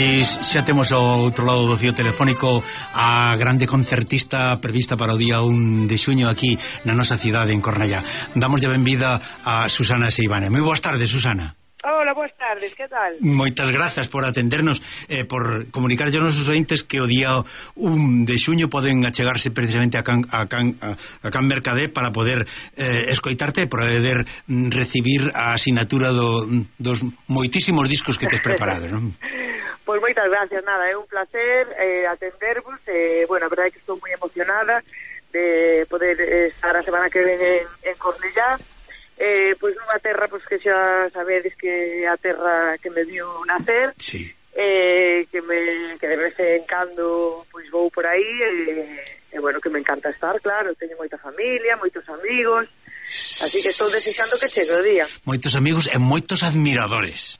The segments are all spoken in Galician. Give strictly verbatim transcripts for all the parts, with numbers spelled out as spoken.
Pois xa temos ao outro lado do fío telefónico a grande concertista prevista para o día un de xuño aquí na nosa cidade en Cornellá. Damos de benvida a Susana Seivane. Moi boas tardes, Susana. Hola, boas tardes, que tal? Moitas grazas por atendernos, eh, por comunicar aos nosos ointes que o día un de xuño poden achegarse precisamente a Can, a Can, a, a Can Mercadé para poder eh, escoitarte e poder mm, recibir a asinatura do, dos moitísimos discos que tes preparados, non? Pois moitas gracias, nada, é un placer eh, atendervos, eh, bueno, a verdade é que estou moi emocionada de poder eh, estar a semana que ven en, en Cornellá. Eh, pois nunha terra pois que xa sabedes que é a terra que me viu nacer, sí. eh, que me que de vez en cando pois vou por aí e eh, eh, bueno, que me encanta estar, claro, teño moita familia, moitos amigos, así que estou desexando que chegue o día. Moitos amigos e moitos admiradores.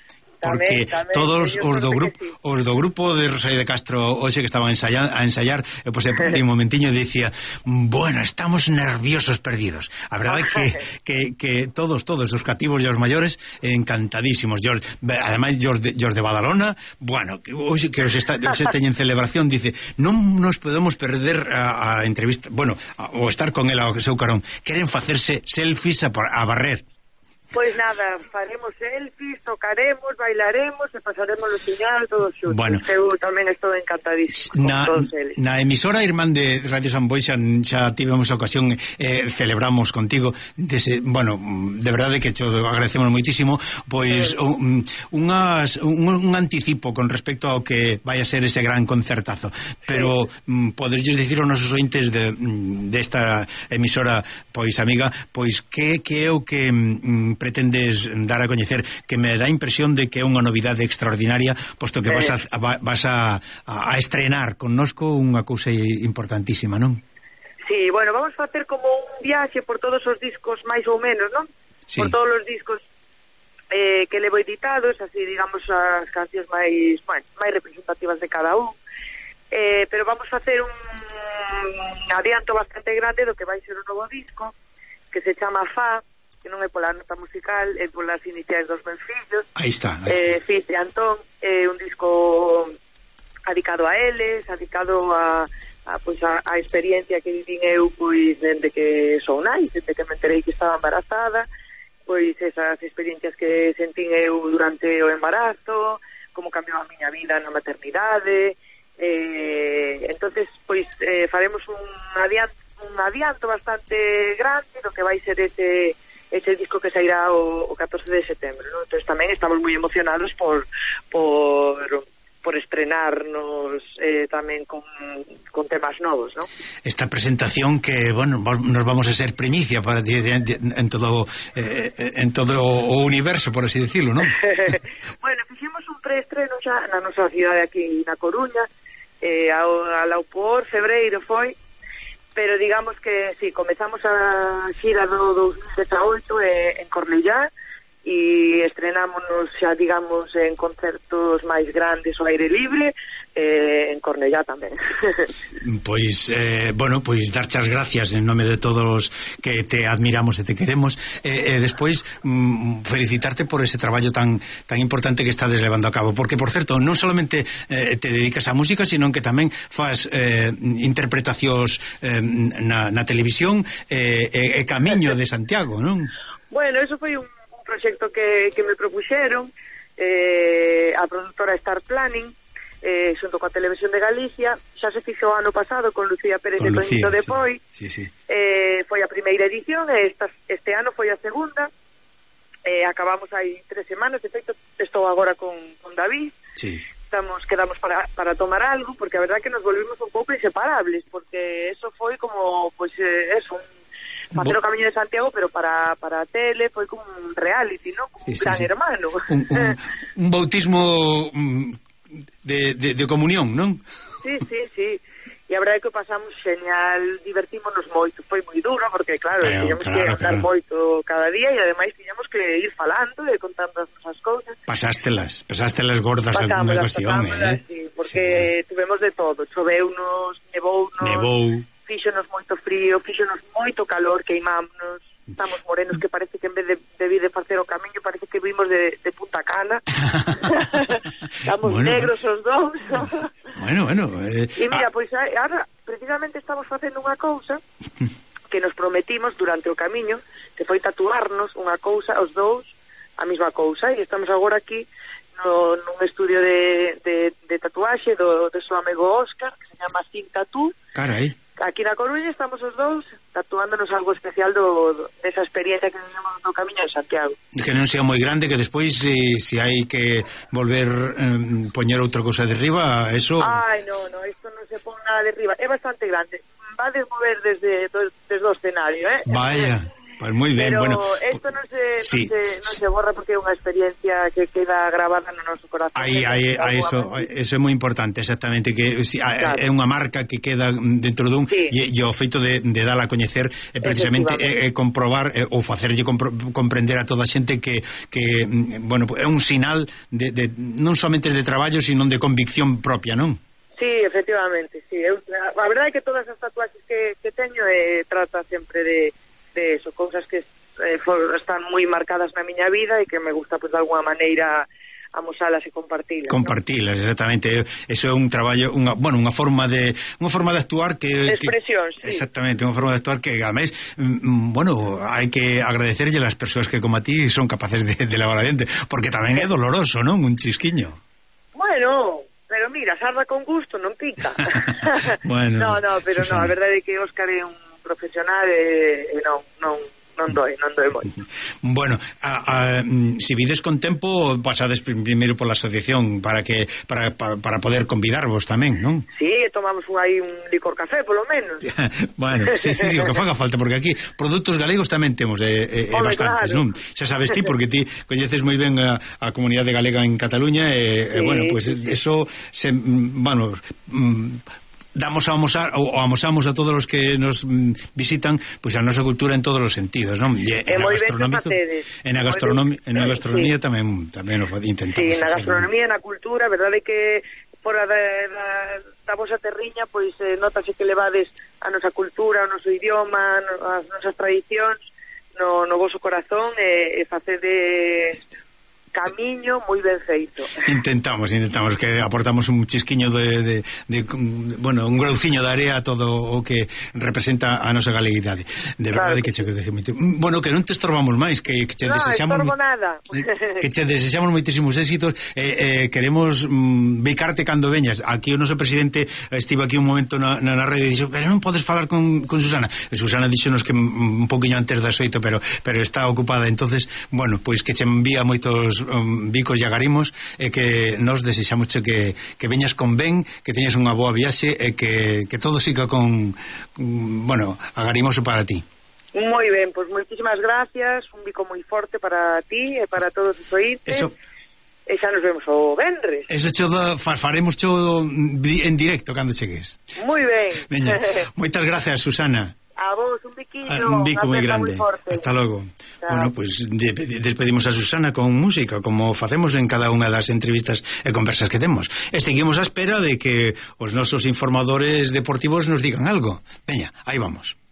Porque tamén, tamén, todos os do grupo sí. os do grupo de Rosalía de Castro hoxe que estaban a ensayar, a ensayar e pois por un momentiño dicía, bueno, estamos nerviosos perdidos. A verdade é que, que, que todos, todos os cativos e os maiores encantadísimos. George, ademais, George de, George de Badalona, bueno, que hoxe que os está, se teñen celebración, dice, non nos podemos perder a, a entrevista, bueno, a, o estar con ela ao seu carón. Queren facerse selfies a, a barrer. Pois nada, faremos selfies, tocaremos, bailaremos e pasaremos o señal todos xuntos. Bueno, eu tamén estou encantadísimo na, con todos eles. Na emisora Irmán de Radio San Boi xa, xa tivemos a ocasión, eh, celebramos contigo dese, bueno, de verdade que cho agradecemos moitísimo, pois sí. un, unhas, un, un anticipo con respecto ao que vai a ser ese gran concertazo, pero sí. Podes dicir aos nosos ointes de, de esta emisora, pois amiga, pois que, que é o que mm, pretendes dar a coñecer, que me dá a impresión de que é unha novidade extraordinaria, posto que vas a, vas a, a estrenar connosco unha cousa importantísima, non? Sí, bueno, vamos a facer como un viaxe por todos os discos máis ou menos, non? Sí. Por todos os discos eh, que levo editados, así digamos as cancións máis, bueno, máis representativas de cada un. Eh, pero vamos a facer un adianto bastante grande do que vai ser o novo disco, que se chama Fa, que non é pola nota musical, é polas iniciais dos meus fillos. Aí está, aí eh, está. Fils de Antón, é un disco dedicado a eles, dedicado a, a, pois a, a experiencia que vivín eu pois dende que sou nai, dende que me enterei que estaba embarazada, pois esas experiencias que sentín eu durante o embarazo, como cambiou a miña vida na maternidade, eh, entonces pois eh, faremos un adianto, un adianto bastante grande do que vai ser ese ese disco que sairá o, o catorce de setembro, ¿no? Entonces tamén estamos moi emocionados por por, por estrenarnos eh, tamén con, con temas novos, ¿no? Esta presentación que, bueno, nos vamos a ser primicia para de, de, de, en todo eh, en todo o universo, por así decirlo, ¿no? Bueno, fixemos un preestreno xa na nosa cidade aquí na Coruña, eh, ao, ao por febreiro foi, pero digamos que sí, comezamos a xira do dos mil dezaoito eh, en Cornellá e estrenámonos xa, digamos, en concertos máis grandes ao aire libre eh, en Cornellá tamén. Pois, eh, bueno, pois darche as gracias en nome de todos que te admiramos e te queremos e eh, eh, despois mm, felicitarte por ese traballo tan tan importante que estades levando a cabo, porque, por certo, non solamente eh, te dedicas á música, sino que tamén faz eh, interpretacións eh, na, na televisión e eh, eh, eh, Camiño de Santiago, non? Bueno, eso foi un proxecto que, que me propuxeron eh, a productora Star Planning eh, xunto coa Televisión de Galicia. Xa se fixo ano pasado con Lucía Pérez con de Toñito de Poi, sí, sí, sí. Eh, foi a primeira edición e esta, este ano foi a segunda, eh, acabamos aí tres semanas, de feito estou agora con, con David, sí. Estamos, quedamos para, para tomar algo, porque a verdad que nos volvimos un pouco inseparables, porque eso foi como, pois, pues, eh, eso, un facer o Camiño de Santiago, pero para, para a tele foi como un reality, ¿no? Como sí, un gran sí, sí. hermano. Un, un, un bautismo de, de, de comunión, non? Sí, sí, sí. E a verdade é que pasamos genial, divertímonos moito. Foi moi duro, porque claro, pero, tiñamos claro, que andar claro. moito cada día e ademais tiñamos que ir falando e contando as nosas cousas. Pasástelas, pasástelas gordas alguna ocasión, eh? Sí, porque sí. Tuvemos de todo. Choveunos, nevounos, nevou, fíxonos moito frío, fíxonos moito calor, queimámonos. estamos morenos que parece que en vez de, de vir de facer o camiño parece que vimos de, de Punta Cana. Estamos bueno, negros os dous. Bueno, bueno. Eh, e mira, ah, pois ahora precisamente estamos facendo unha cousa que nos prometimos durante o camiño, que foi tatuarnos unha cousa, os dous, a mesma cousa, e estamos agora aquí no, nun estudio de, de, de tatuaxe do, do seu amigo Óscar, que se chama Sin Tatú. Carai. Aquí na Coruña estamos os dous tatuándonos algo especial do, do desa experiencia que vivimos no camiño de Santiago. Que non sea moi grande, que despois se si, si hai que volver eh, poñer outra cousa de riba, eso... Ai, no, no, isto non se pon nada de riba, é bastante grande. Va a mover desde, desde o escenario, eh? Vaya... Pues moi ben, pero bueno, esto non se, sí. non, se, non se borra porque é unha experiencia que queda grabada no noso corazón. Aí, aí, aí eso, eso é moi importante, exactamente, que si, claro. É unha marca que queda dentro dun, sí. e, e o feito de, de dar a coñecer é precisamente é, é comprobar é, ou facerlle compro, comprender a toda a xente que, que bueno, é un sinal de, de non somente de traballo, sino de convicción propia, non? Sí, efectivamente, sí. Eu, a verdade é que todas as tatuaxes que, que teño eh, trata sempre de de eso, cousas que eh, for, están moi marcadas na miña vida e que me gusta, pues, de alguna maneira amosalas e compartilas. Compartilas, ¿no? Exactamente. Eso é un traballo, unha, bueno, unha forma de unha forma de actuar que... Expresión, que, sí. Exactamente, unha forma de actuar que, además, mm, bueno, hai que agradecerlle a las persoas que como a ti son capaces de, de lavar adiante, porque tamén é doloroso, non? Un chisquiño. Bueno... Pero mira, sarda con gusto, non pica. Bueno, no, no, pero Susana. No, a verdade é que Óscar é un profesional e, e non, non, non doi, non doi moito. Bueno, a, a, si vides con tempo, pasades primeiro pola asociación para que para, para, para poder convidarvos tamén, non? Sí, tomamos un, aí un licor café, polo menos. Bueno, sí, sí, sí, o que faga falta, porque aquí produtos galegos tamén temos eh, eh, Home, bastantes, claro. Non? Xa sabes ti, porque ti coñeces moi ben a, a comunidade galega en Cataluña e, sí, eh, bueno, pues sí, sí. Eso se, bueno... Mm, damos a amosar ou amosamos a todos os que nos mm, visitan, pois pues, a nosa cultura en todos os sentidos, non? E en a gastronómico, en a gastronomía, en a gastronomía sí. tamén tamén o intentamos. Sí, na gastronomía, na cultura, verdade que fora da, da, da vosa terriña, pois eh, notase que levades a nosa cultura, o noso idioma, no, as nosas tradicións no, no voso corazón e, e facedes camiño moi ben feito. Intentamos, intentamos que aportamos un chisquiño de, de, de bueno, un grouciño de area a todo o que representa a nosa galeguidade. De verdade, claro, que che que decir moito. Bueno, que non te estorbamos máis, que, que che no, desexamos estorbo nada. Que che desexamos moitísimos éxitos e eh, eh, queremos mm, becarte cando veñas. Aquí o noso presidente estivo aquí un momento na, na, na rede e dixo, pero non podes falar con, con Susana. E Susana dixonos que un poquinho antes das oito, pero pero está ocupada. Entonces, bueno, pois pues que che envía moitos um, bicos e agarimos e que nos desexamos que, que veñas con ben, que teñas unha boa viaxe e que, que todo siga con, um, bueno, agarimoso para ti. Moi ben, pois pues moitísimas gracias, un bico moi forte para ti e para todos os ointes. Eso... E xa nos vemos o venres. Eso cho da, faremos cho en directo cando chegues. Moi ben. Veña, moitas gracias, Susana. A vos, un biquillo. Un bico moi grande. Muy Hasta logo. Chao. Bueno, pues de, despedimos a Susana con música, como facemos en cada unha das entrevistas e conversas que temos. E seguimos á espera de que os nosos informadores deportivos nos digan algo. Veña, aí vamos.